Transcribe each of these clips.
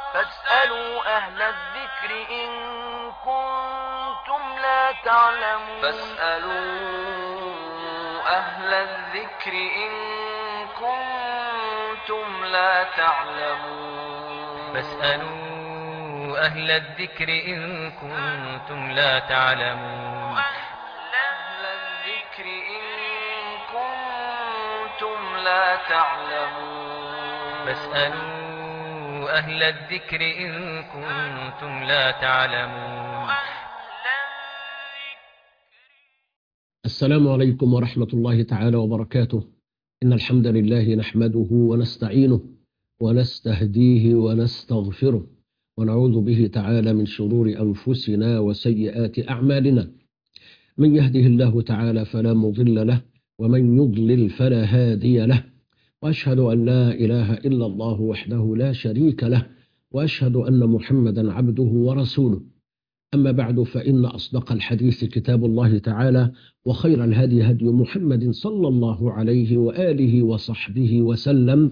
فاسألوا أهل الذكر إن كنتم لا تعلمون. أهل الذكر إن كنتم لا تعلمون. فاسألوا أهل الذكر إن كنتم لا تعلمون. أهل الذكر إن كنتم لا تعلمون. فاسألوا أهل الذكر إن كنتم لا تعلمون. السلام عليكم ورحمة الله تعالى وبركاته. إن الحمد لله نحمده ونستعينه ونستهديه ونستغفره ونعوذ به تعالى من شرور أنفسنا وسيئات أعمالنا. من يهده الله تعالى فلا مضل له ومن يضلل فلا هادي له، وأشهد أن لا إله إلا الله وحده لا شريك له، وأشهد أن محمدا عبده ورسوله. أما بعد، فإن أصدق الحديث كتاب الله تعالى، وخير الهدي هدي محمد صلى الله عليه وآله وصحبه وسلم،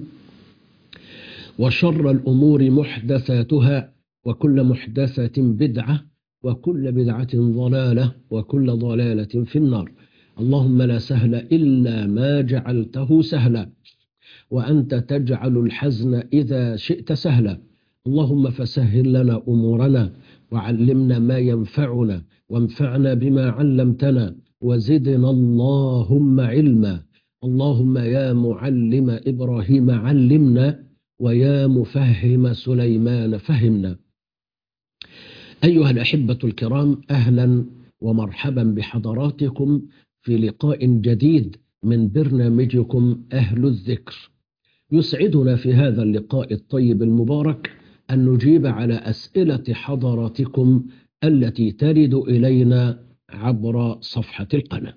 وشر الأمور محدثاتها، وكل محدثة بدعة، وكل بدعة ضلالة، وكل ضلالة في النار. اللهم لا سهل إلا ما جعلته سهلا، وأنت تجعل الحزن إذا شئت سهلا. اللهم فسهل لنا أمورنا، وعلمنا ما ينفعنا، وانفعنا بما علمتنا، وزدنا اللهم علما. اللهم يا معلم إبراهيم علمنا، ويا مفهم سليمان فهمنا. أيها الأحبة الكرام، أهلا ومرحبا بحضراتكم في لقاء جديد من برنامجكم أهل الذكر. يسعدنا في هذا اللقاء الطيب المبارك أن نجيب على أسئلة حضراتكم التي ترد إلينا عبر صفحة القناة.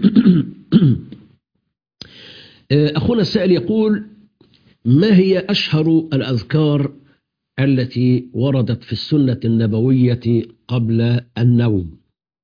أخونا السائل يقول: ما هي أشهر الأذكار التي وردت في السنة النبوية قبل النوم؟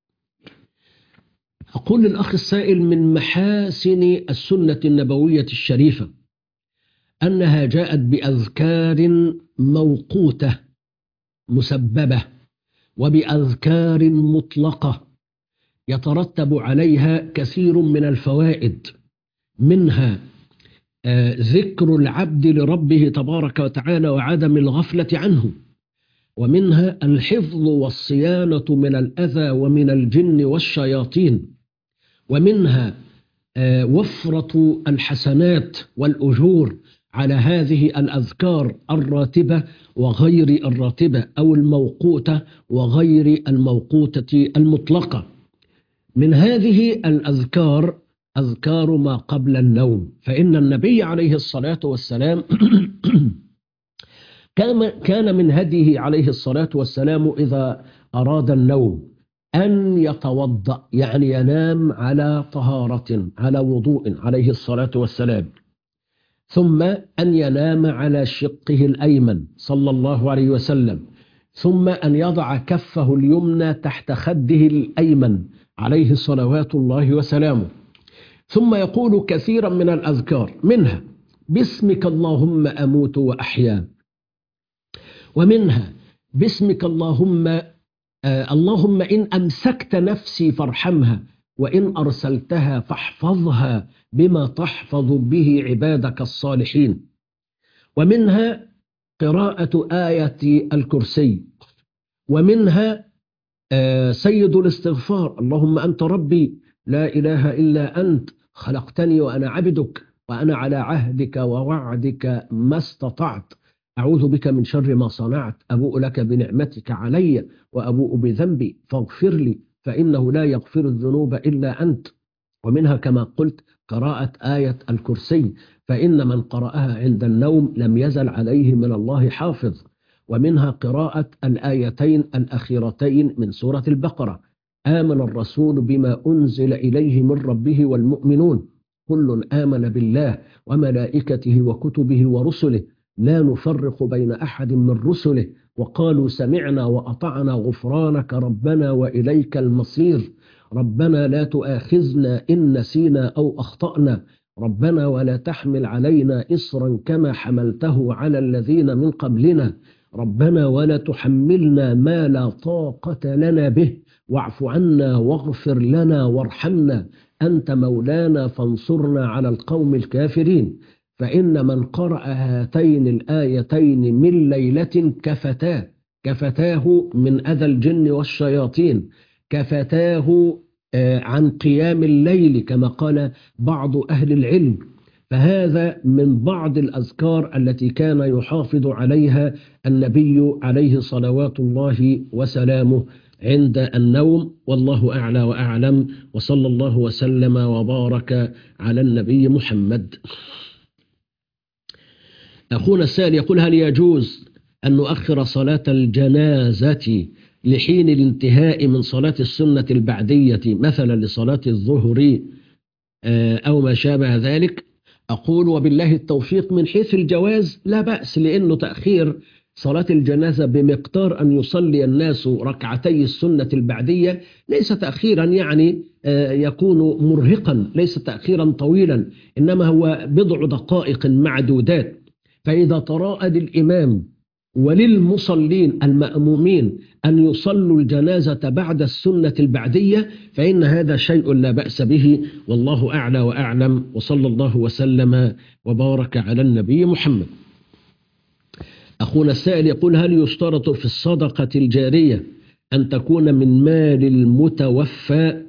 أقول للأخ السائل: من محاسن السنة النبوية الشريفة أنها جاءت بأذكار موقوتة مسببة، وبأذكار مطلقة يترتب عليها كثير من الفوائد، منها ذكر العبد لربه تبارك وتعالى وعدم الغفلة عنه، ومنها الحفظ والصيانة من الأذى ومن الجن والشياطين، ومنها وفرة الحسنات والأجور على هذه الأذكار الراتبة وغير الراتبة، أو الموقوتة وغير الموقوتة المطلقة. من هذه الأذكار أذكار ما قبل النوم، فإن النبي عليه الصلاة والسلام كان من هديه عليه الصلاة والسلام إذا أراد النوم أن يتوضأ، يعني ينام على طهارة، على وضوء عليه الصلاة والسلام، ثم أن ينام على شقه الأيمن صلى الله عليه وسلم، ثم أن يضع كفه اليمنى تحت خده الأيمن عليه صلوات الله وسلامه، ثم يقول كثيرا من الأذكار، منها باسمك اللهم أموت وأحيا، ومنها باسمك اللهم اللهم إن أمسكت نفسي فارحمها، وإن أرسلتها فاحفظها بما تحفظ به عبادك الصالحين، ومنها قراءة آية الكرسي، ومنها سيد الاستغفار: اللهم أنت ربي لا إله إلا أنت خلقتني وأنا عبدك وأنا على عهدك ووعدك ما استطعت، أعوذ بك من شر ما صنعت، أبوء لك بنعمتك علي وأبوء بذنبي فاغفر لي فإنه لا يغفر الذنوب إلا أنت. ومنها كما قلت قراءة آية الكرسي، فإن من قرأها عند النوم لم يزل عليه من الله حافظ. ومنها قراءة الآيتين الأخيرتين من سورة البقرة: آمن الرسول بما أنزل إليه من ربه والمؤمنون كل آمن بالله وملائكته وكتبه ورسله لا نفرق بين أحد من رسله وقالوا سمعنا وأطعنا غفرانك ربنا وإليك المصير. ربنا لا تؤاخذنا إن نسينا أو أخطأنا، ربنا ولا تحمل علينا إصرا كما حملته على الذين من قبلنا، ربنا ولا تحملنا ما لا طاقة لنا به، واعف عنا واغفر لنا وارحمنا، أنت مولانا فانصرنا على القوم الكافرين. فإن من قرأ هاتين الآيتين من ليلة كفتاه من أذى الجن والشياطين، كفتاه عن قيام الليل كما قال بعض أهل العلم. فهذا من بعض الأذكار التي كان يحافظ عليها النبي عليه صلوات الله وسلامه عند النوم، والله أعلى وأعلم، وصلى الله وسلم وبارك على النبي محمد. أخونا السائل يقول: هل يجوز أن نؤخر صلاة الجنازة لحين الانتهاء من صلاة السنة البعدية، مثلا لصلاة الظهر أو ما شابه ذلك؟ أقول وبالله التوفيق. من حيث الجواز لا بأس، لأنه تأخير صلاة الجنازة بمقدار أن يصلي الناس ركعتي السنة البعدية ليس تأخيرا يعني يكون مرهقا، ليس تأخيرا طويلا، إنما هو بضع دقائق معدودات. فإذا تراءى للإمام وللمصلين المأمومين أن يصلوا الجنازة بعد السنة البعدية فإن هذا شيء لا بأس به، والله أعلى وأعلم، وصلى الله وسلم وبارك على النبي محمد. أخونا السائل يقول: هل يشترط في الصدقة الجارية أن تكون من مال المتوفى؟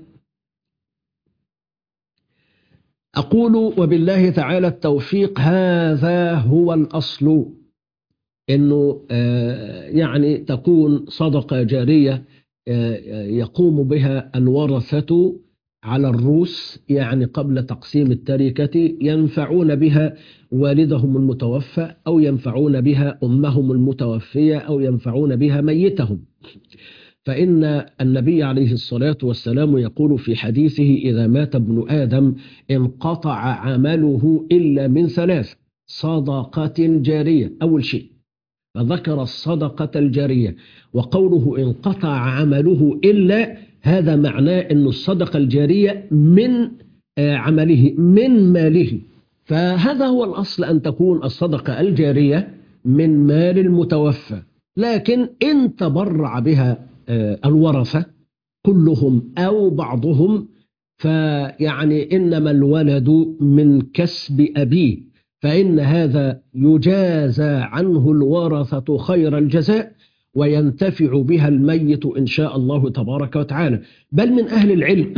أقول وبالله تعالى التوفيق، هذا هو الأصل، أنه يعني تكون صدقة جارية يقوم بها الورثة على الروس، يعني قبل تقسيم التركة ينفعون بها والدهم المتوفى، أو ينفعون بها أمهم المتوفية، أو ينفعون بها ميتهم. فإن النبي عليه الصلاة والسلام يقول في حديثه: إذا مات ابن آدم انقطع عمله إلا من ثلاث: صدقة جارية. أول شيء فذكر الصدقة الجارية، وقوله انقطع عمله إلا، هذا معناه أن الصدقة الجارية من عمله من ماله. فهذا هو الأصل، أن تكون الصدقة الجارية من مال المتوفى، لكن إن تبرع بها الورثة كلهم أو بعضهم فيعني إنما الولد من كسب أبيه، فإن هذا يجازى عنه الورثة خير الجزاء وينتفع بها الميت إن شاء الله تبارك وتعالى. بل من أهل العلم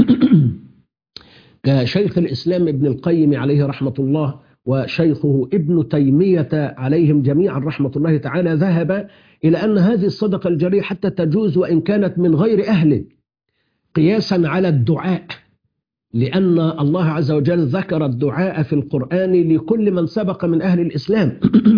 كشيخ الإسلام ابن القيم عليه رحمة الله وشيخه ابن تيمية عليهم جميعا رحمة الله تعالى، ذهب إلى أن هذه الصدقة الجارية حتى تجوز وإن كانت من غير أهله، قياسا على الدعاء، لأن الله عز وجل ذكر الدعاء في القرآن لكل من سبق من أهل الإسلام.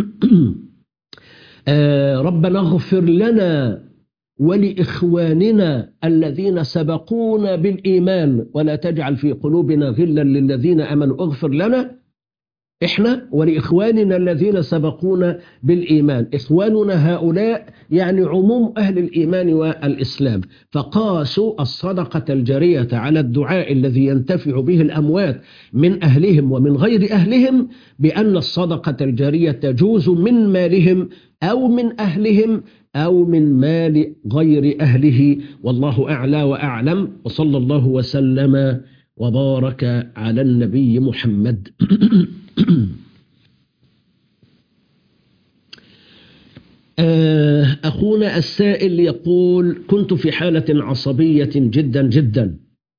ربنا اغفر لنا ولإخواننا الذين سبقونا بالإيمان ولا تجعل في قلوبنا غلا للذين آمنوا، اغفر لنا إحنا ولإخواننا الذين سبقونا بالإيمان. إخواننا هؤلاء يعني عموم أهل الإيمان والإسلام، فقاسوا الصدقة الجارية على الدعاء الذي ينتفع به الأموات من أهلهم ومن غير أهلهم، بأن الصدقة الجارية تجوز من مالهم أو من أهلهم أو من مال غير أهله، والله أعلى وأعلم، وصلى الله وسلم وبارك على النبي محمد. أخونا السائل يقول: كنت في حالة عصبية جدا جدا،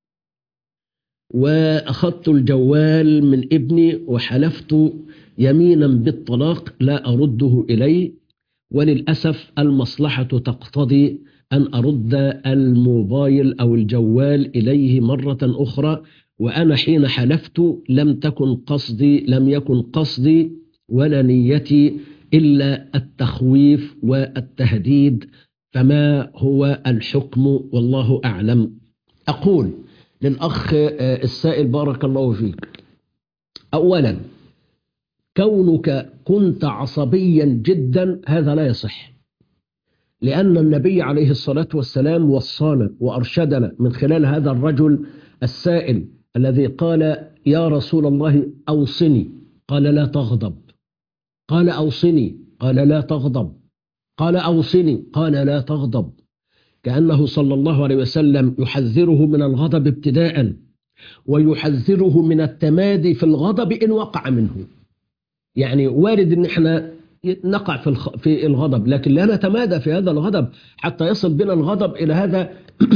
وأخذت الجوال من ابني وحلفت يمينا بالطلاق لا أرده إليه، وللأسف المصلحة تقتضي أن أرد الموبايل أو الجوال إليه مرة أخرى، وأنا حين حلفت لم يكن قصدي ولا نيتي إلا التخويف والتهديد، فما هو الحكم والله أعلم؟ أقول للأخ السائل بارك الله فيك: أولا، كونك كنت عصبيا جدا هذا لا يصح، لأن النبي عليه الصلاة والسلام وصانا وأرشدنا من خلال هذا الرجل السائل الذي قال: يا رسول الله أوصني، قال لا تغضب، قال أوصني، قال لا تغضب، قال أوصني، قال لا تغضب، كأنه صلى الله عليه وسلم يحذره من الغضب ابتداء، ويحذره من التمادي في الغضب إن وقع منه. يعني وارد ان احنا نقع في الغضب، لكن لا نتمادى في هذا الغضب حتى يصل بنا الغضب الى هذا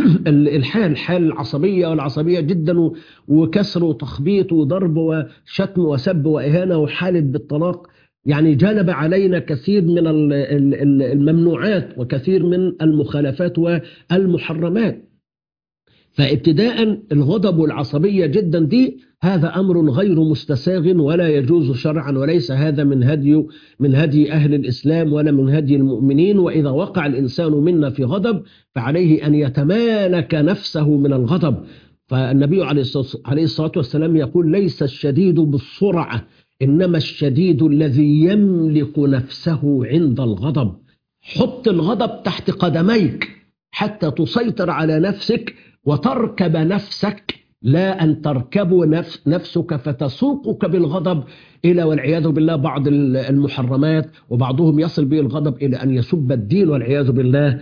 حال العصبية، والعصبية جدا، وكسر وتخبيط وضرب وشتم وسب وإهانة وحالة بالطلاق. يعني جلب علينا كثير من الممنوعات وكثير من المخالفات والمحرمات. فابتداء الغضب والعصبية جدا دي هذا أمر غير مستساغ ولا يجوز شرعا، وليس هذا من هدي أهل الإسلام ولا من هدي المؤمنين. وإذا وقع الإنسان منا في غضب فعليه أن يتمالك نفسه من الغضب. فالنبي عليه الصلاة والسلام يقول: ليس الشديد بالسرعة، إنما الشديد الذي يملك نفسه عند الغضب. حط الغضب تحت قدميك حتى تسيطر على نفسك وتركب نفسك، لا أن تركب نفسك فتسوقك بالغضب إلى والعياذ بالله بعض المحرمات، وبعضهم يصل به الغضب إلى أن يسب الدين والعياذ بالله،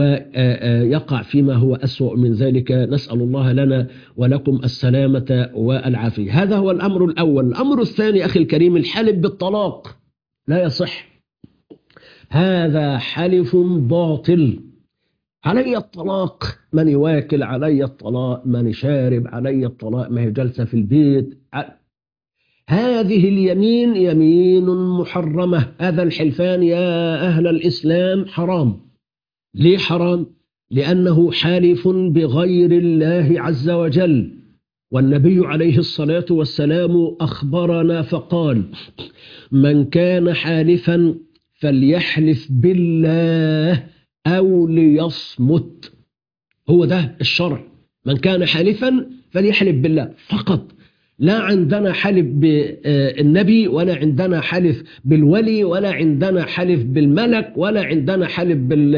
ويقع فيما هو أسوأ من ذلك. نسأل الله لنا ولكم السلامة والعافية. هذا هو الأمر الأول. الأمر الثاني أخي الكريم: الحلف بالطلاق لا يصح. هذا حلف باطل. علي الطلاق، من يواكل علي الطلاق، من شارب علي الطلاق، ما هي جلسة في البيت. هذه اليمين يمين محرمة. هذا الحلفان يا أهل الإسلام حرام. ليه حرام؟ لأنه حالف بغير الله عز وجل. والنبي عليه الصلاة والسلام أخبرنا فقال: من كان حالفا فليحلف بالله أو ليصمت. هو ده الشرع. من كان حالفا فليحلف بالله فقط. لا عندنا حلف بالنبي، ولا عندنا حلف بالولي، ولا عندنا حلف بالملك، ولا عندنا حلف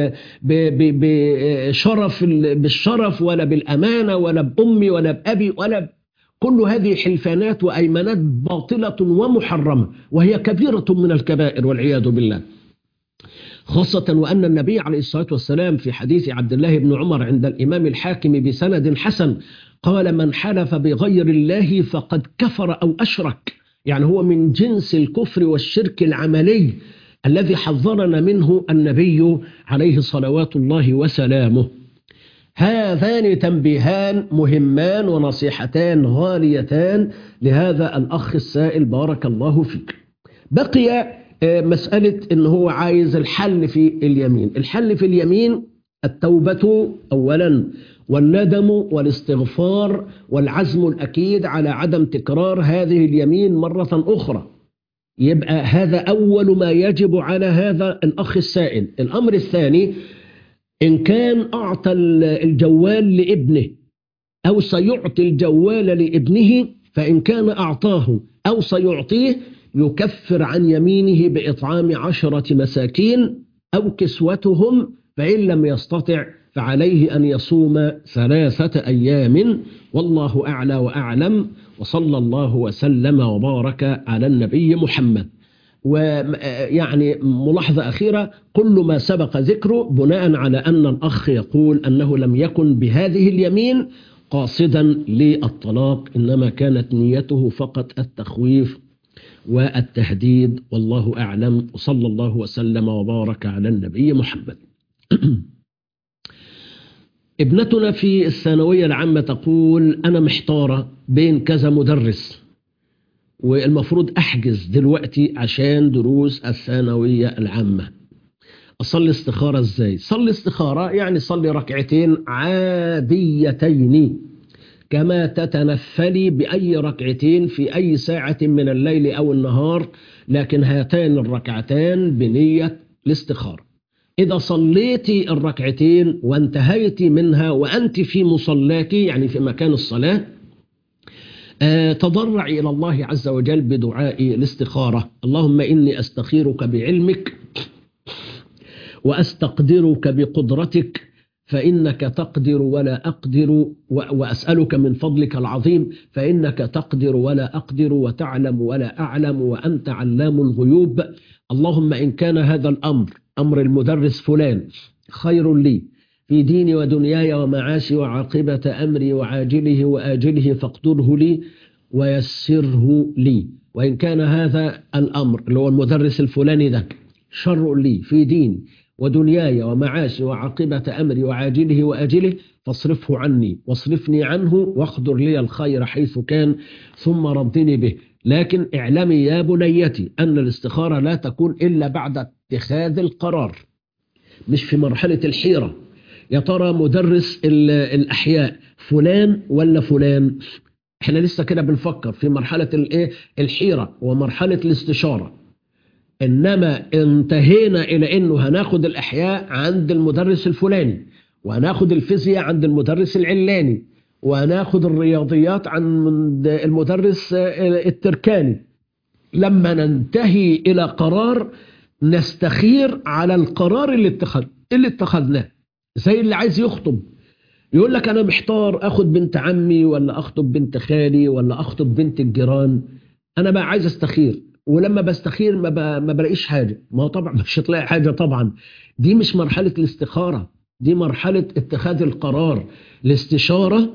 بالشرف، ولا بالأمانة، ولا بأمي، ولا بأبي، ولا كل هذه حلفانات وأيمانات باطلة ومحرمة، وهي كبيرة من الكبائر والعياذ بالله. خاصة وأن النبي عليه الصلاة والسلام في حديث عبد الله بن عمر عند الإمام الحاكم بسند حسن قال: من حلف بغير الله فقد كفر أو أشرك. يعني هو من جنس الكفر والشرك العملي الذي حذرنا منه النبي عليه صلوات الله وسلامه. هذان تنبيهان مهمان ونصيحتان غاليتان لهذا الأخ السائل، بارك الله فيك. بقي مسألة إن هو عايز الحل في اليمين. الحل في اليمين التوبة أولا، والندم والاستغفار والعزم الأكيد على عدم تكرار هذه اليمين مرة أخرى. يبقى هذا أول ما يجب على هذا الأخ السائل. الأمر الثاني: إن كان أعطى الجوال لابنه أو سيعطي الجوال لابنه، فإن كان أعطاه أو سيعطيه يكفر عن يمينه بإطعام 10 مساكين أو كسوتهم، فإن لم يستطع فعليه أن يصوم 3 أيام. والله أعلى وأعلم، وصلى الله وسلم وبارك على النبي محمد. ويعني ملاحظة أخيرة: كل ما سبق ذكره بناء على أن الأخ يقول أنه لم يكن بهذه اليمين قاصدا للطلاق، إنما كانت نيته فقط التخويف والتهديد، والله أعلم، وصلى الله وسلم وبارك على النبي محمد. ابنتنا في الثانوية العامة تقول: أنا محتارة بين كذا مدرس، والمفروض أحجز دلوقتي عشان دروس الثانوية العامة. أصلي استخارة إزاي؟ صلي استخارة يعني صلي ركعتين عاديتين كما تتنفلي بأي ركعتين في أي ساعة من الليل أو النهار، لكن هاتان الركعتان بنية الاستخارة. إذا صليتي الركعتين وانتهيتي منها وأنت في مصلاك، يعني في مكان الصلاة، تضرعي إلى الله عز وجل بدعاء الاستخارة: اللهم إني أستخيرك بعلمك وأستقدرك بقدرتك فإنك تقدر ولا أقدر، وأسألك من فضلك العظيم فإنك تقدر ولا أقدر وتعلم ولا أعلم وأنت علام الغيوب. اللهم إن كان هذا الأمر أمر المدرس فلان خير لي في ديني ودنياي ومعاشي وعاقبة أمري وعاجله وآجله فاقدره لي ويسره لي. وإن كان هذا الأمر اللي هو المدرس الفلاني ده شر لي في ديني ودنياي ومعاشي وعاقبة أمري وعاجله وآجله فاصرفه عني واصرفني عنه واقدر لي الخير حيث كان ثم ردني به. لكن اعلمي يا بنيتي أن الاستخارة لا تكون إلا بعد اتخاذ القرار، مش في مرحلة الحيرة. يا ترى مدرس الأحياء فلان ولا فلان؟ احنا لسه كده بنفكر في مرحلة الحيرة ومرحلة الاستشارة. إنما انتهينا إلى إنه هناخد الأحياء عند المدرس الفلاني، وهناخد الفيزياء عند المدرس العلاني، وهناخد الرياضيات عند المدرس التركاني. لما ننتهي إلى قرار نستخير على القرار اللي اتخذناه. زي اللي عايز يخطب يقول لك أنا محتار أخد بنت عمي ولا أخطب بنت خالي ولا أخطب بنت الجيران. أنا بقى عايز أستخير، ولما بستخير ما بلاقيش حاجة. ما هو طبعا مش هتلاقي حاجة طبعا. دي مش مرحلة الاستخارة، دي مرحلة اتخاذ القرار. الاستشارة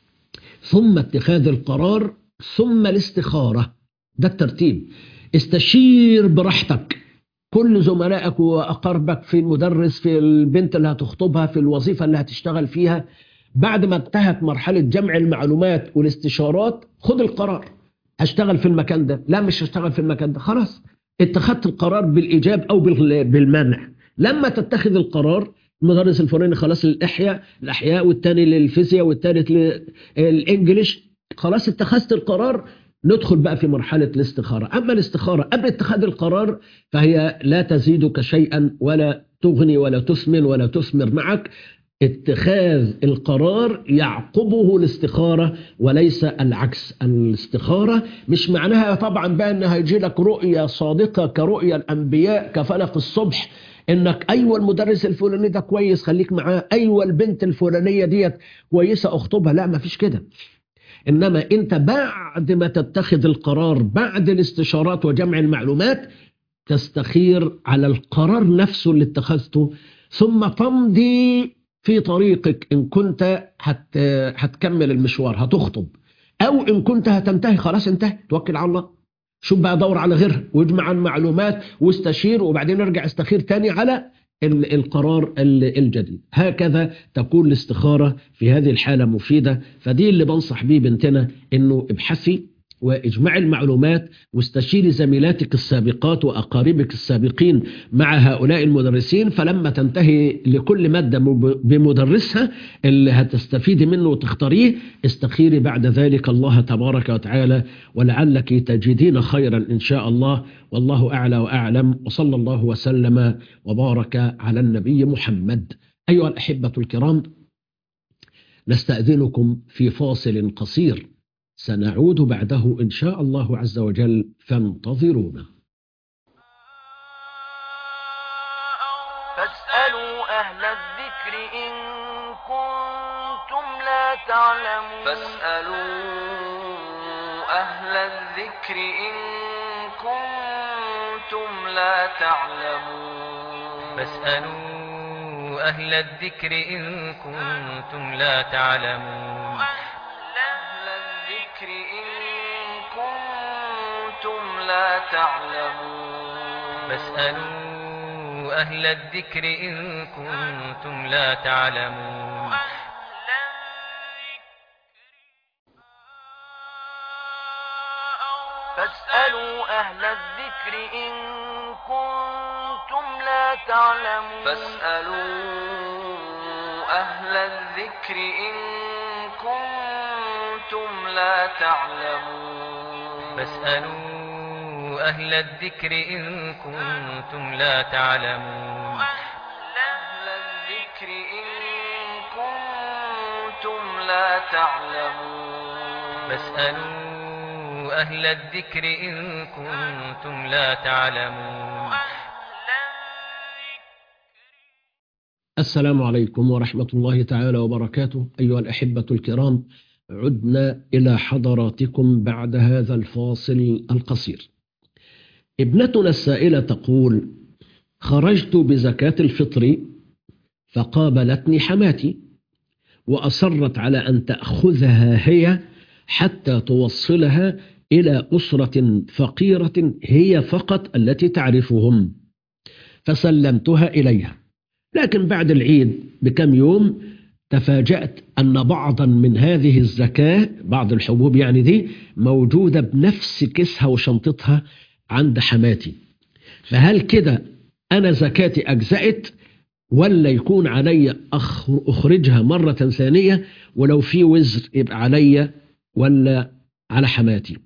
ثم اتخاذ القرار ثم الاستخارة، ده الترتيب. استشير براحتك كل زملائك وأقاربك، في المدرس، في البنت اللي هتخطبها، في الوظيفة اللي هتشتغل فيها. بعد ما انتهت مرحلة جمع المعلومات والاستشارات خد القرار. هشتغل في المكان ده، لا مش هشتغل في المكان ده، خلاص اتخذت القرار بالإيجاب أو بالمنع. لما تتخذ القرار المدرس الفلاني خلاص الأحياء والتاني للفيزياء والتالت للإنجليش، خلاص اتخذت القرار. ندخل بقى في مرحلة الاستخارة. أما الاستخارة قبل اتخاذ القرار فهي لا تزيدك شيئا ولا تغني ولا تثمن ولا تثمر معك. اتخاذ القرار يعقبه الاستخارة وليس العكس. الاستخارة مش معناها طبعا بقى انها يجي لك رؤية صادقة كرؤية الأنبياء كفلق الصبح، انك ايوه المدرس الفلاني ده كويس خليك معاه، ايوه البنت الفلانية ديت كويسة اخطبها. لا ما فيش كده. إنما أنت بعد ما تتخذ القرار بعد الاستشارات وجمع المعلومات تستخير على القرار نفسه اللي اتخذته، ثم تمضي في طريقك. إن كنت هتكمل المشوار هتخطب، أو إن كنت هتنتهي خلاص انتهي، توكل على الله. شوف بقى دور على غيرها واجمع المعلومات واستشير، وبعدين ارجع استخير تاني على القرار الجديد. هكذا تكون الاستخارة في هذه الحالة مفيدة. فدي اللي بنصح بيه بنتنا، انه ابحثي واجمعي المعلومات واستشيري زميلاتك السابقات وأقاربك السابقين مع هؤلاء المدرسين. فلما تنتهي لكل مادة بمدرسها اللي هتستفيدي منه وتختاريه، استخيري بعد ذلك الله تبارك وتعالى، ولعلك تجدين خيرا إن شاء الله. والله أعلى وأعلم، وصلى الله وسلم وبارك على النبي محمد. أيها الأحبة الكرام، نستأذنكم في فاصل قصير، سنعود بعده إن شاء الله عز وجل، فانتظرونا. فاسألوا أهل الذكر إن كنتم لا تعلمون. فاسألوا أهل الذكر إن كنتم لا تعلمون. فاسألوا أهل الذكر إن كنتم لا تعلمون. لا تعلمون. فاسألوا أهل الذكر إن كنتم لا تعلمون. فاسألوا أهل الذكر إن كنتم لا تعلمون. فاسألوا أهل الذكر إن كنتم لا تعلمون. فاسألوا أهل الذكر إن كنتم لا تعلمون. أهل الذكر إن كنتم لا تعلمون. فاسألوا أهل الذكر إن كنتم لا تعلمون. السلام عليكم ورحمة الله تعالى وبركاته. أيها الأحبة الكرام، عدنا إلى حضراتكم بعد هذا الفاصل القصير. ابنتنا السائلة تقول: خرجت بزكاة الفطر فقابلتني حماتي وأصرت على أن تأخذها هي حتى توصلها إلى أسرة فقيرة هي فقط التي تعرفهم، فسلمتها إليها. لكن بعد العيد بكم يوم تفاجأت أن بعضا من هذه الزكاة، بعض الحبوب يعني دي، موجودة بنفس كيسها وشنطتها عند حماتي. فهل كده أنا زكاتي أجزأت، ولا يكون علي أخرجها مرة ثانية، ولو في وزر يبقى علي ولا على حماتي؟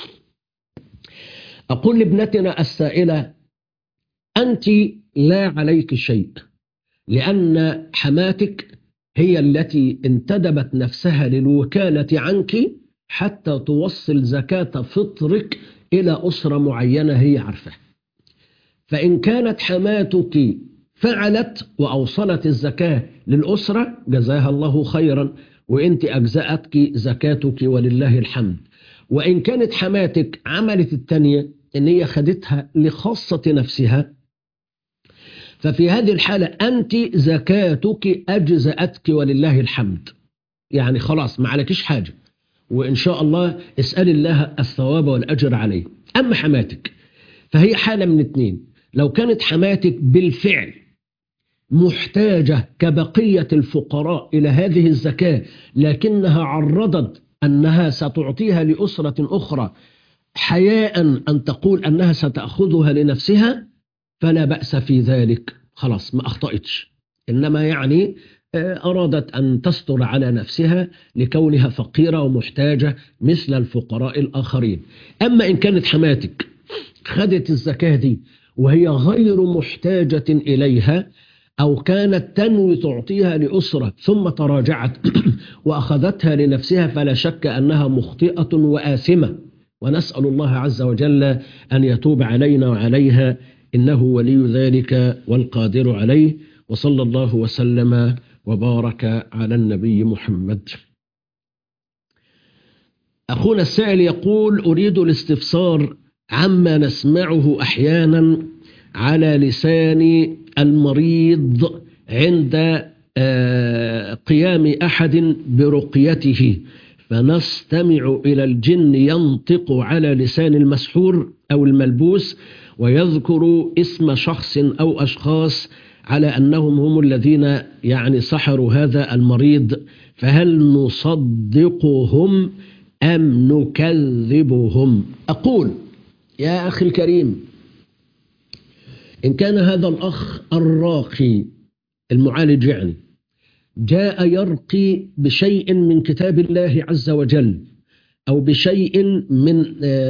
أقول لابنتنا السائلة: أنت لا عليك شيء، لأن حماتك هي التي انتدبت نفسها للوكالة عنك حتى توصل زكاة فطرك إلى أسرة معينة هي عارفة. فإن كانت حماتك فعلت وأوصلت الزكاة للأسرة جزاها الله خيرا، وإنت أجزأتك زكاتك ولله الحمد. وإن كانت حماتك عملت التانية إن هي خدتها لخاصة نفسها، ففي هذه الحالة أنت زكاتك أجزأتك ولله الحمد، يعني خلاص ما عليكش حاجة، وإن شاء الله اسأل الله الثواب والأجر عليه. أما حماتك فهي حالة من اتنين: لو كانت حماتك بالفعل محتاجة كبقية الفقراء إلى هذه الزكاة، لكنها عرضت أنها ستعطيها لأسرة أخرى حياء أن تقول أنها ستأخذها لنفسها، فلا بأس في ذلك، خلاص ما أخطأتش. إنما يعني أرادت أن تستر على نفسها لكونها فقيرة ومحتاجة مثل الفقراء الآخرين. أما إن كانت حماتك خدت الزكاة دي وهي غير محتاجة إليها، أو كانت تنوي تعطيها لأسرة ثم تراجعت وأخذتها لنفسها، فلا شك أنها مخطئة وآثمة، ونسأل الله عز وجل أن يتوب علينا وعليها، إنه ولي ذلك والقادر عليه. وصلى الله وسلم وبارك على النبي محمد. أخونا السائل يقول: أريد الاستفسار عما نسمعه أحيانا على لسان المريض عند قيام أحد برقيته، فنستمع إلى الجن ينطق على لسان المسحور أو الملبوس ويذكر اسم شخص أو أشخاص على أنهم هم الذين يعني سحروا هذا المريض، فهل نصدقهم أم نكذبهم؟ أقول يا أخي الكريم: إن كان هذا الأخ الراقي المعالج يعني جاء يرقي بشيء من كتاب الله عز وجل أو بشيء من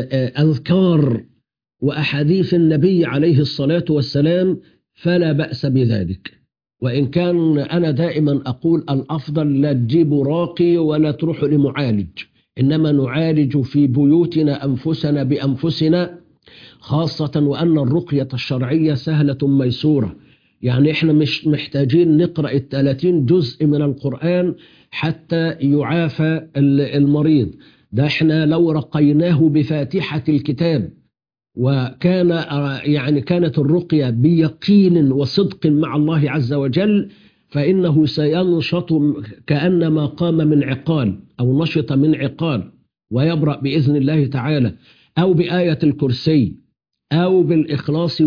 أذكار وأحاديث النبي عليه الصلاة والسلام، فلا بأس بذلك. وإن كان أنا دائما أقول الأفضل لا تجيبوا راقي ولا تروحوا لمعالج، إنما نعالج في بيوتنا أنفسنا بأنفسنا، خاصة وأن الرقية الشرعية سهلة ميسورة. يعني إحنا مش محتاجين نقرأ 30 جزء من القرآن حتى يعافى المريض، ده إحنا لو رقيناه بفاتحة الكتاب وكان يعني كانت الرقية بيقين وصدق مع الله عز وجل، فإنه سينشط كأنما قام من عقال أو نشط من عقال ويبرأ بإذن الله تعالى، أو بآية الكرسي أو بالإخلاص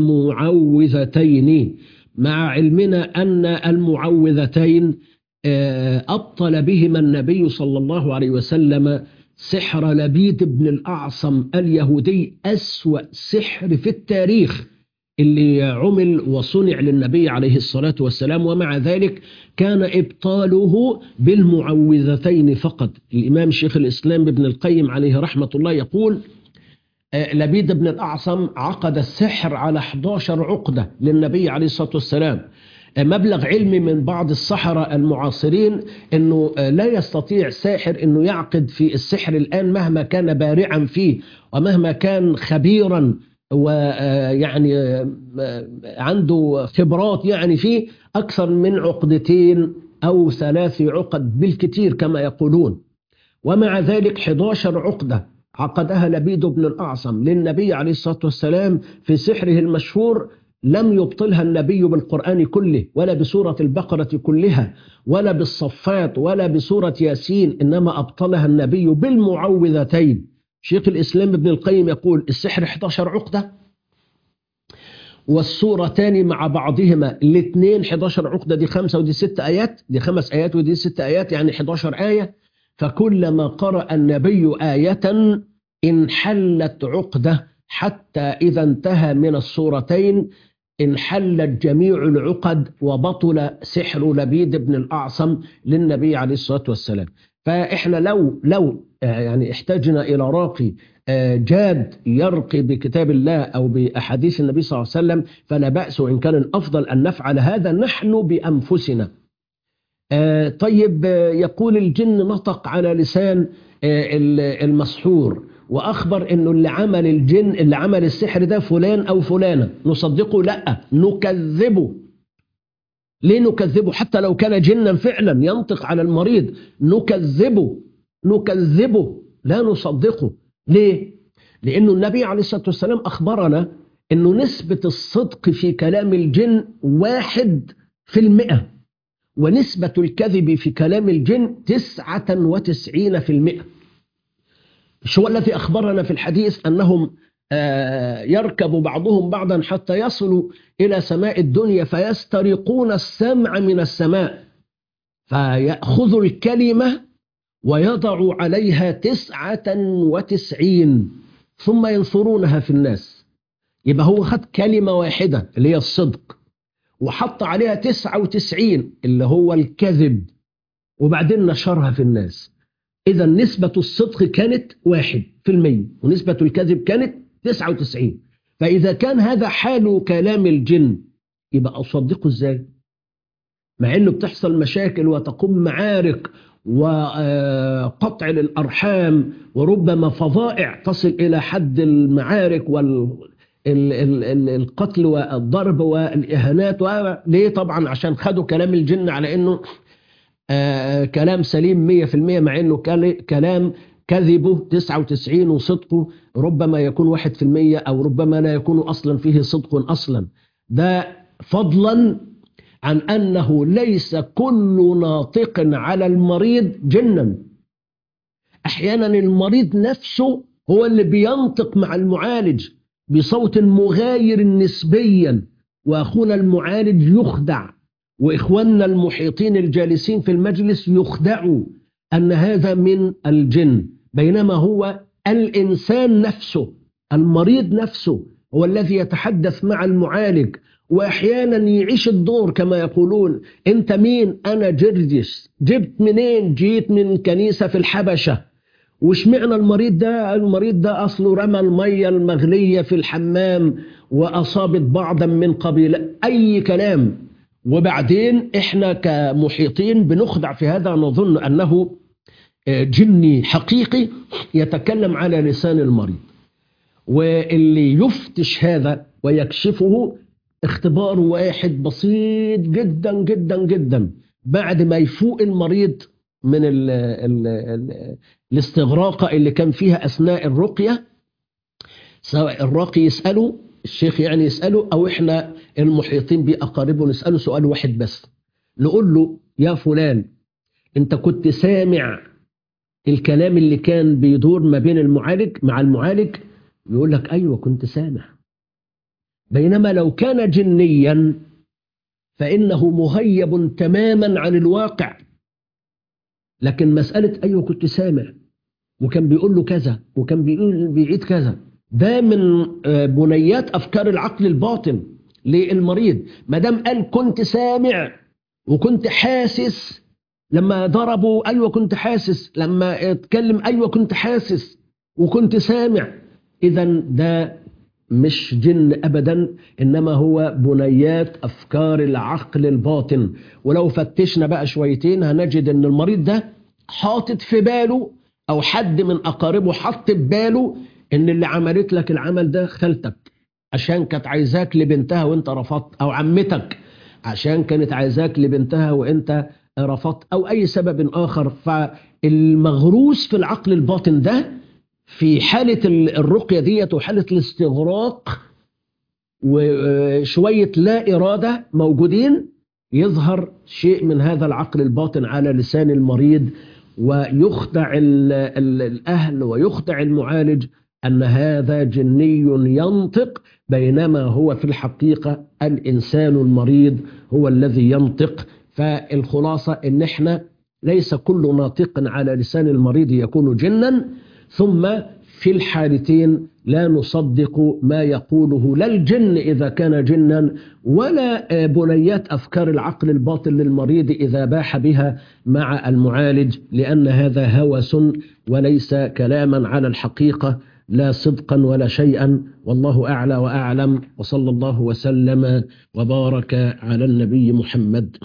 والمعوذتين، مع علمنا أن المعوذتين أبطل بهما النبي صلى الله عليه وسلم سحر لبيد بن الأعصم اليهودي، أسوأ سحر في التاريخ اللي عمل وصنع للنبي عليه الصلاة والسلام، ومع ذلك كان إبطاله بالمعوذتين فقط. الإمام شيخ الإسلام ابن القيم عليه رحمة الله يقول: لبيد بن الأعصم عقد السحر على 11 عقدة للنبي عليه الصلاة والسلام. مبلغ علمي من بعض السحرة المعاصرين أنه لا يستطيع ساحر أنه يعقد في السحر الآن مهما كان بارعا فيه ومهما كان خبيرا ويعني عنده خبرات يعني فيه، أكثر من 2 أو 3 عقد بالكثير كما يقولون. ومع ذلك 11 عقدة عقدها لبيد بن الأعصم للنبي عليه الصلاة والسلام في سحره المشهور، لم يبطلها النبي بالقرآن كله ولا بسورة البقرة كلها ولا بالصفات ولا بسورة ياسين، إنما أبطلها النبي بالمعوذتين. شيخ الإسلام ابن القيم يقول السحر 11 عقدة، والسورتان مع بعضهما الاثنين 11 عقدة، دي 5 ودي 6 آيات، دي 5 آيات ودي 6 آيات، يعني 11 آية. فكلما قرأ النبي آية انحلت عقدة، حتى إذا انتهى من السورتين انحلت جميع العقد وبطل سحر لبيد بن الأعصم للنبي عليه الصلاة والسلام. فإحنا لو يعني احتاجنا إلى راقي جاد يرقي بكتاب الله أو بأحاديث النبي صلى الله عليه وسلم فلا بأس، وإن كان الأفضل أن نفعل هذا نحن بأنفسنا. طيب، يقول الجن نطق على لسان المسحور وأخبر إنه اللي عمل الجن اللي عمل السحر ده فلان أو فلانة، نصدقه؟ لا، نكذبه. ليه نكذبه؟ حتى لو كان جنا فعلا ينطق على المريض نكذبه، لا نصدقه. ليه؟ لأنه النبي عليه الصلاة والسلام أخبرنا أنه نسبة الصدق في كلام الجن 1%، ونسبة الكذب في كلام الجن 99%. شو الذي أخبرنا في الحديث أنهم يركب بعضهم بعضا حتى يصلوا إلى سماء الدنيا فيسترقون السمع من السماء، فيأخذ الكلمة ويضع عليها 99 ثم ينثرونها في الناس. يبقى هو خد كلمة واحدة اللي هي الصدق وحط عليها 99 اللي هو الكذب، وبعدين نشرها في الناس. إذا نسبة الصدق كانت 1% ونسبة الكذب كانت 99. فإذا كان هذا حال كلام الجن يبقى أصدقه إزاي؟ مع إنه بتحصل مشاكل وتقوم معارك وقطع للأرحام وربما فظائع تصل إلى حد المعارك والقتل والضرب والإهانات. ليه؟ طبعا عشان خدوا كلام الجن على إنه كلام سليم 100%، مع إنه كلام كذبه 99 وصدقه ربما يكون 1%، أو ربما لا يكون أصلا فيه صدق أصلا. ده فضلا عن أنه ليس كل ناطق على المريض جنا. أحيانا المريض نفسه هو اللي بينطق مع المعالج بصوت مغاير نسبيا، وأخونا المعالج يخدع، وإخواننا المحيطين الجالسين في المجلس يخدعوا أن هذا من الجن، بينما هو الإنسان نفسه المريض نفسه هو الذي يتحدث مع المعالج، وأحيانا يعيش الدور كما يقولون. أنت مين؟ أنا جرجس. جبت منين؟ جيت من كنيسة في الحبشة. وش معنى المريض ده أصله رمى المية المغلية في الحمام وأصابت بعضا من قبيلة، أي كلام. وبعدين إحنا كمحيطين بنخدع في هذا، نظن أنه جني حقيقي يتكلم على لسان المريض. واللي يفتش هذا ويكشفه اختبار واحد بسيط جدا جدا جدا، بعد ما يفوق المريض من الاستغراقة اللي كان فيها أثناء الرقية، سواء الراقي يسأله الشيخ يعني يسأله، أو إحنا المحيطين بأقاربه نسأله سؤال واحد بس، نقول له يا فلان أنت كنت سامع الكلام اللي كان بيدور ما بين المعالج مع المعالج؟ يقول لك أيوة كنت سامع. بينما لو كان جنيا فإنه مغيب تماما عن الواقع، لكن مسألة أيوة كنت سامع وكان بيقول له كذا وكان بيعيد كذا، ده من بنيات أفكار العقل الباطن للمريض. ما دام قال كنت سامع وكنت حاسس، لما ضربوا أيوة كنت حاسس، لما اتكلم أيوة كنت حاسس وكنت سامع، إذا ده مش جن أبدا، إنما هو بنيات أفكار العقل الباطن. ولو فتشنا بقى شويتين هنجد أن المريض ده حاطط في باله، أو حد من أقاربه حط في باله، إن اللي عملت لك العمل ده خالتك عشان كانت عايزاك لبنتها وإنت رفضت، أو عمتك عشان كانت عايزاك لبنتها وإنت رفضت، أو أي سبب آخر. فالمغروس في العقل الباطن ده في حالة الرقية ديت وحالة الاستغراق وشوية لا إرادة موجودين، يظهر شيء من هذا العقل الباطن على لسان المريض، ويخدع الأهل ويخدع المعالج أن هذا جني ينطق، بينما هو في الحقيقة الإنسان المريض هو الذي ينطق. فالخلاصة إن إحنا ليس كل ناطق على لسان المريض يكون جنا، ثم في الحالتين لا نصدق ما يقوله لا الجن إذا كان جنا، ولا بنيات أفكار العقل الباطن للمريض إذا باح بها مع المعالج، لأن هذا هوس وليس كلاما على الحقيقة، لا صدقا ولا شيئا. والله أعلى وأعلم، وصلى الله وسلم وبارك على النبي محمد.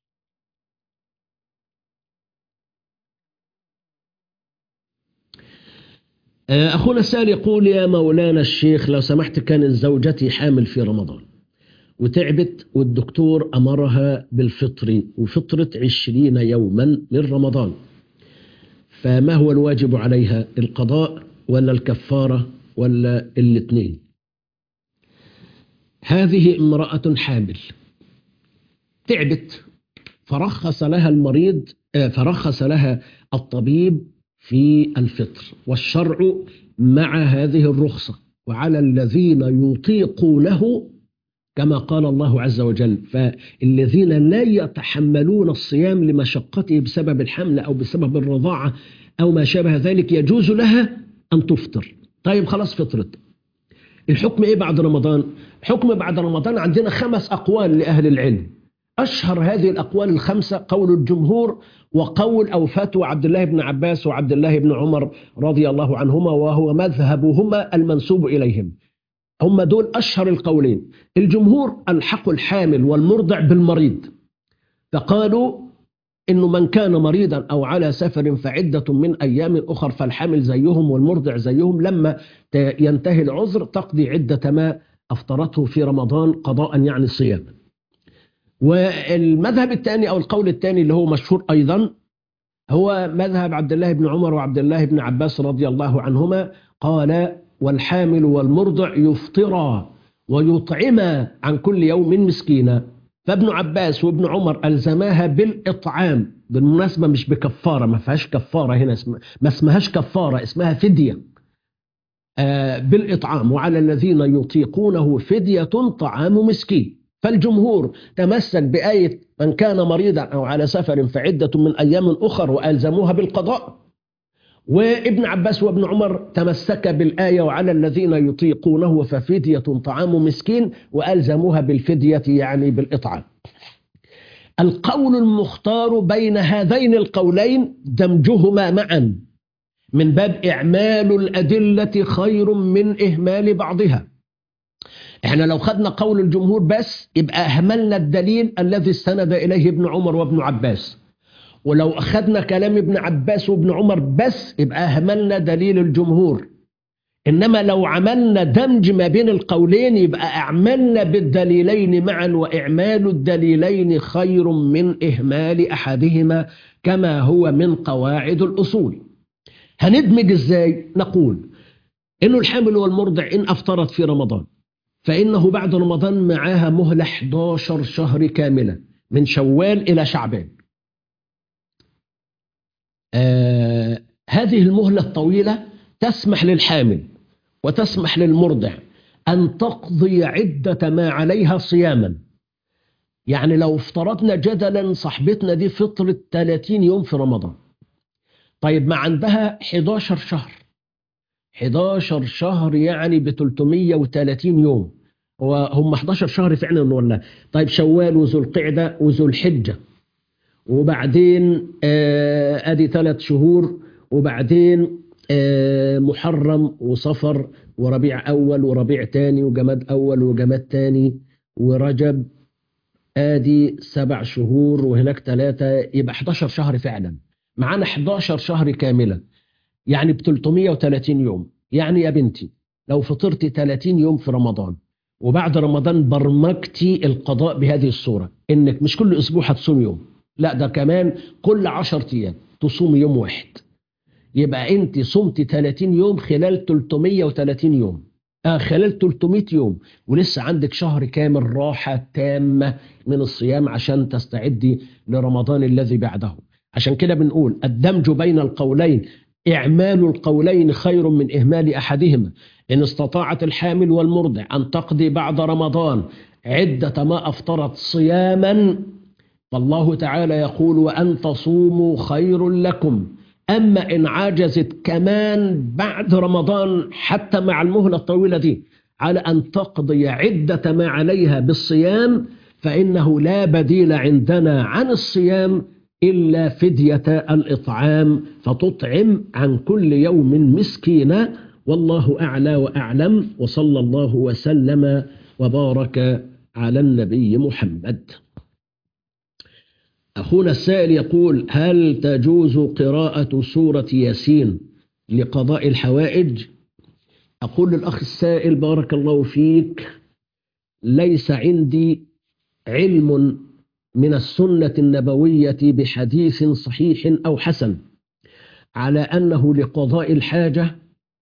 أخونا السائل يقول: يا مولانا الشيخ لو سمحت، كانت زوجتي حامل في رمضان وتعبت، والدكتور أمرها بالفطر، وفطرت 20 يوما من رمضان، فما هو الواجب عليها، القضاء ولا الكفارة ولا الاثنين؟ هذه امرأة حامل تعبت، فرخص لها المريض، فرخص لها الطبيب في الفطر، والشرع مع هذه الرخصة، وعلى الذين يطيقونه كما قال الله عز وجل. فالذين لا يتحملون الصيام لمشقته بسبب الحمل أو بسبب الرضاعة أو ما شابه ذلك يجوز لها أن تفطر. طيب خلاص فطرت، الحكم إيه بعد رمضان؟ حكم بعد رمضان عندنا 5 أقوال لأهل العلم. أشهر هذه الأقوال ال5 قول الجمهور، وقول أو فتوى عبد الله بن عباس وعبد الله بن عمر رضي الله عنهما، وهو مذهبهما المنسوب إليهم. هم دول أشهر القولين. الجمهور ألحقوا الحامل والمرضع بالمريض، فقالوا إنه من كان مريضا أو على سفر فعدة من أيام أخر، فالحامل زيهم والمرضع زيهم، لما ينتهي العذر تقضي عدة ما أفطرته في رمضان قضاء يعني صيام. والمذهب الثاني أو القول الثاني اللي هو مشهور أيضا هو مذهب عبد الله بن عمر وعبد الله بن عباس رضي الله عنهما، قال: والحامل والمرضع يفطرا ويطعما عن كل يوم مسكينا. فابن عباس وابن عمر ألزماها بالإطعام، بالمناسبة مش بكفارة، ما فيهاش كفارة هنا، ما اسمهاش كفارة، اسمها فدية، بالإطعام، وعلى الذين يطيقونه فدية طعام مسكين. فالجمهور تمسك بآية من كان مريضا أو على سفر فعدة من أيام أخر وألزموها بالقضاء، وابن عباس وابن عمر تمسك بالآية وعلى الذين يطيقونه ففدية طعام مسكين، وألزموها بالفدية يعني بالإطعام. القول المختار بين هذين القولين دمجهما معا من باب إعمال الأدلة خير من إهمال بعضها. احنا لو خدنا قول الجمهور بس يبقى أهملنا الدليل الذي استند إليه ابن عمر وابن عباس، ولو أخذنا كلام ابن عباس وابن عمر بس يبقى أهملنا دليل الجمهور. إنما لو عملنا دمج ما بين القولين يبقى أعملنا بالدليلين معا، وإعمال الدليلين خير من إهمال أحدهما كما هو من قواعد الأصول. هندمج إزاي؟ نقول إنه الحامل والمرضع إن أفطرت في رمضان فإنه بعد رمضان معاها مهلة 11 شهر كاملة من شوال إلى شعبان. هذه المهلة الطويلة تسمح للحامل وتسمح للمرضع أن تقضي عدة ما عليها صياما. يعني لو افترضنا جدلا صاحبتنا دي فطرت 30 يوم في رمضان، طيب ما عندها 11 شهر، 11 شهر يعني ب 330 يوم، وهم 11 شهر فعلا ولا؟ طيب شوال وذو القعدة وذو الحجة، وبعدين ادي 3 شهور، وبعدين محرم وصفر وربيع اول وربيع تاني وجماد اول وجماد تاني ورجب، ادي 7 شهور وهناك 3، يبقى 11 شهر فعلا. معانا 11 شهر كاملة يعني ب 330 يوم. يعني يا بنتي لو فطرتي 30 يوم في رمضان وبعد رمضان برمجتي القضاء بهذه الصورة، انك مش كل اسبوع هتصوم يوم، لا ده كمان كل 10 ايام تصوم يوم واحد، يبقى انت صمت 30 يوم خلال 330 يوم. خلال 300 يوم، ولسه عندك شهر كامل راحة تامة من الصيام عشان تستعدي لرمضان الذي بعده. عشان كده بنقول الدمج بين القولين، إعمال القولين خير من إهمال أحدهما. إن استطاعت الحامل والمرضع أن تقضي بعد رمضان عدة ما أفطرت صياما، فالله تعالى يقول وأن تصوموا خير لكم. أما إن عجزت كمان بعد رمضان حتى مع المهلة الطويلة دي على أن تقضي عدة ما عليها بالصيام، فإنه لا بديل عندنا عن الصيام إلا فدية الإطعام، فتطعم عن كل يوم مسكينا. والله أعلى وأعلم، وصلى الله وسلم وبارك على النبي محمد. أخونا السائل يقول: هل تجوز قراءة سورة ياسين لقضاء الحوائج؟ أقول للأخ السائل بارك الله فيك، ليس عندي علم من السنة النبوية بحديث صحيح أو حسن على أنه لقضاء الحاجة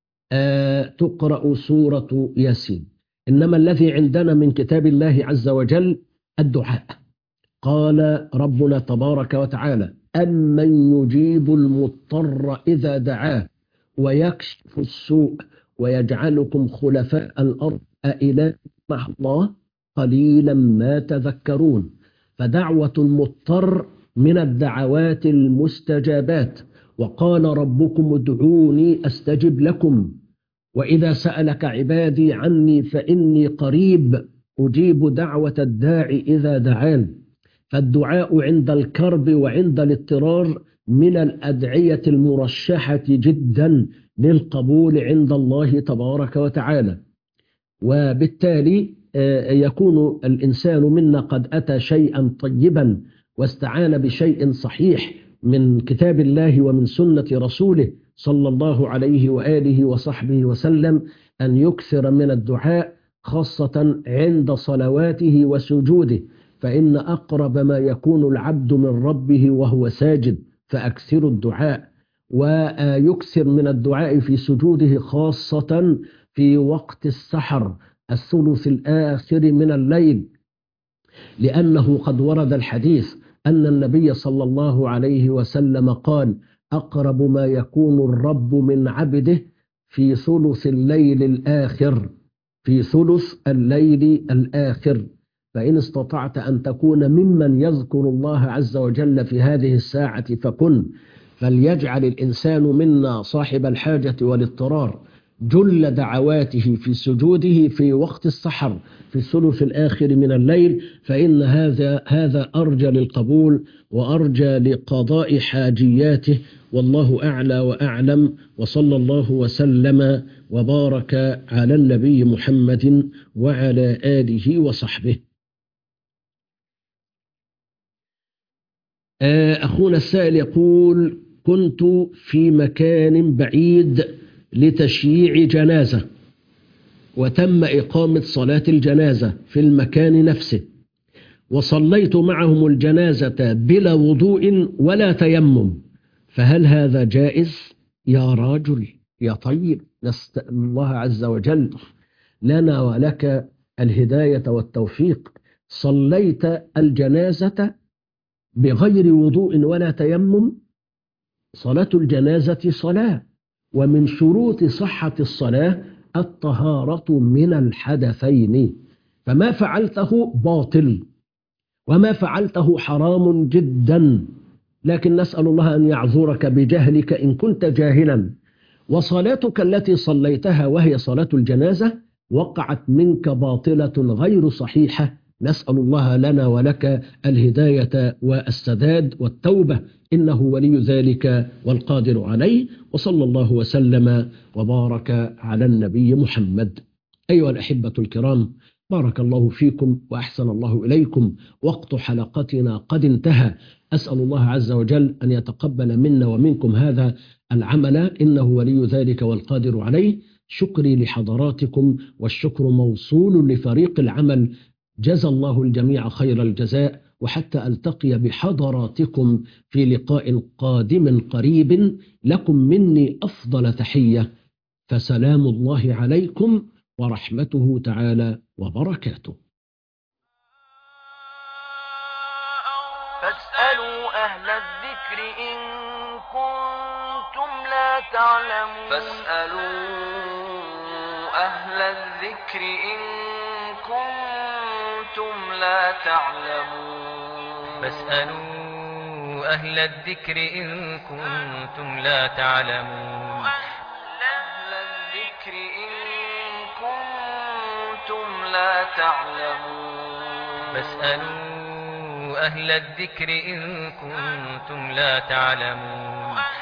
تقرأ سورة ياسين، إنما الذي عندنا من كتاب الله عز وجل الدعاء. قال ربنا تبارك وتعالى: أمن يجيب المضطر إذا دعاه ويكشف السوء ويجعلكم خلفاء الأرض أإله مع الله قليلا ما تذكرون. فدعوة المضطر من الدعوات المستجابات، وقال ربكم ادعوني أستجب لكم، وإذا سألك عبادي عني فإني قريب أجيب دعوة الداعي إذا دعان. فالدعاء عند الكرب وعند الاضطرار من الأدعية المرشحة جدا للقبول عند الله تبارك وتعالى. وبالتالي يكون الإنسان منا قد أتى شيئا طيبا واستعان بشيء صحيح من كتاب الله ومن سنة رسوله صلى الله عليه وآله وصحبه وسلم، أن يكثر من الدعاء خاصة عند صلواته وسجوده، فإن أقرب ما يكون العبد من ربه وهو ساجد، فأكثر الدعاء. ويكثر من الدعاء في سجوده خاصة في وقت السحر الثلث الآخر من الليل، لأنه قد ورد الحديث أن النبي صلى الله عليه وسلم قال: أقرب ما يكون الرب من عبده في ثلث الليل الآخر، في ثلث الليل الآخر. فإن استطعت أن تكون ممن يذكر الله عز وجل في هذه الساعة فكن. فليجعل الإنسان منا صاحب الحاجة والاضطرار جل دعواته في سجوده في وقت السحر في الثلث الآخر من الليل، فإن هذا أرجى للقبول وأرجى لقضاء حاجياته. والله أعلى وأعلم، وصلى الله وسلم وبارك على النبي محمد وعلى آله وصحبه. أخونا السائل يقول: كنت في مكان بعيد لتشييع جنازة، وتم إقامة صلاة الجنازة في المكان نفسه، وصليت معهم الجنازة بلا وضوء ولا تيمم، فهل هذا جائز؟ يا راجل يا طيب، نسأل الله عز وجل لنا ولك الهداية والتوفيق. صليت الجنازة بغير وضوء ولا تيمم؟ صلاة الجنازة صلاة، ومن شروط صحة الصلاة الطهارة من الحدثين، فما فعلته باطل وما فعلته حرام جدا، لكن نسأل الله أن يعذرك بجهلك إن كنت جاهلا. وصلاتك التي صليتها وهي صلاة الجنازة وقعت منك باطلة غير صحيحة، نسأل الله لنا ولك الهداية والسداد والتوبة، إنه ولي ذلك والقادر عليه. وصلى الله وسلم وبارك على النبي محمد. أيها الأحبة الكرام، بارك الله فيكم وأحسن الله إليكم. وقت حلقتنا قد انتهى، أسأل الله عز وجل أن يتقبل منا ومنكم هذا العمل، إنه ولي ذلك والقادر عليه. شكري لحضراتكم والشكر موصول لفريق العمل، جزى الله الجميع خير الجزاء. وحتى ألتقي بحضراتكم في لقاء قادم قريب، لكم مني أفضل تحية، فسلام الله عليكم ورحمته تعالى وبركاته. فاسألوا أهل الذكر إن كنتم لا تعلمون فاسألوا أهل الذكر إن كنتم لا تعلمون فاسألوا أهل الذكر إن كنتم لا تعلمون أهل الذكر إن كنتم لا تعلمون فاسألوا أهل الذكر إن كنتم لا تعلمون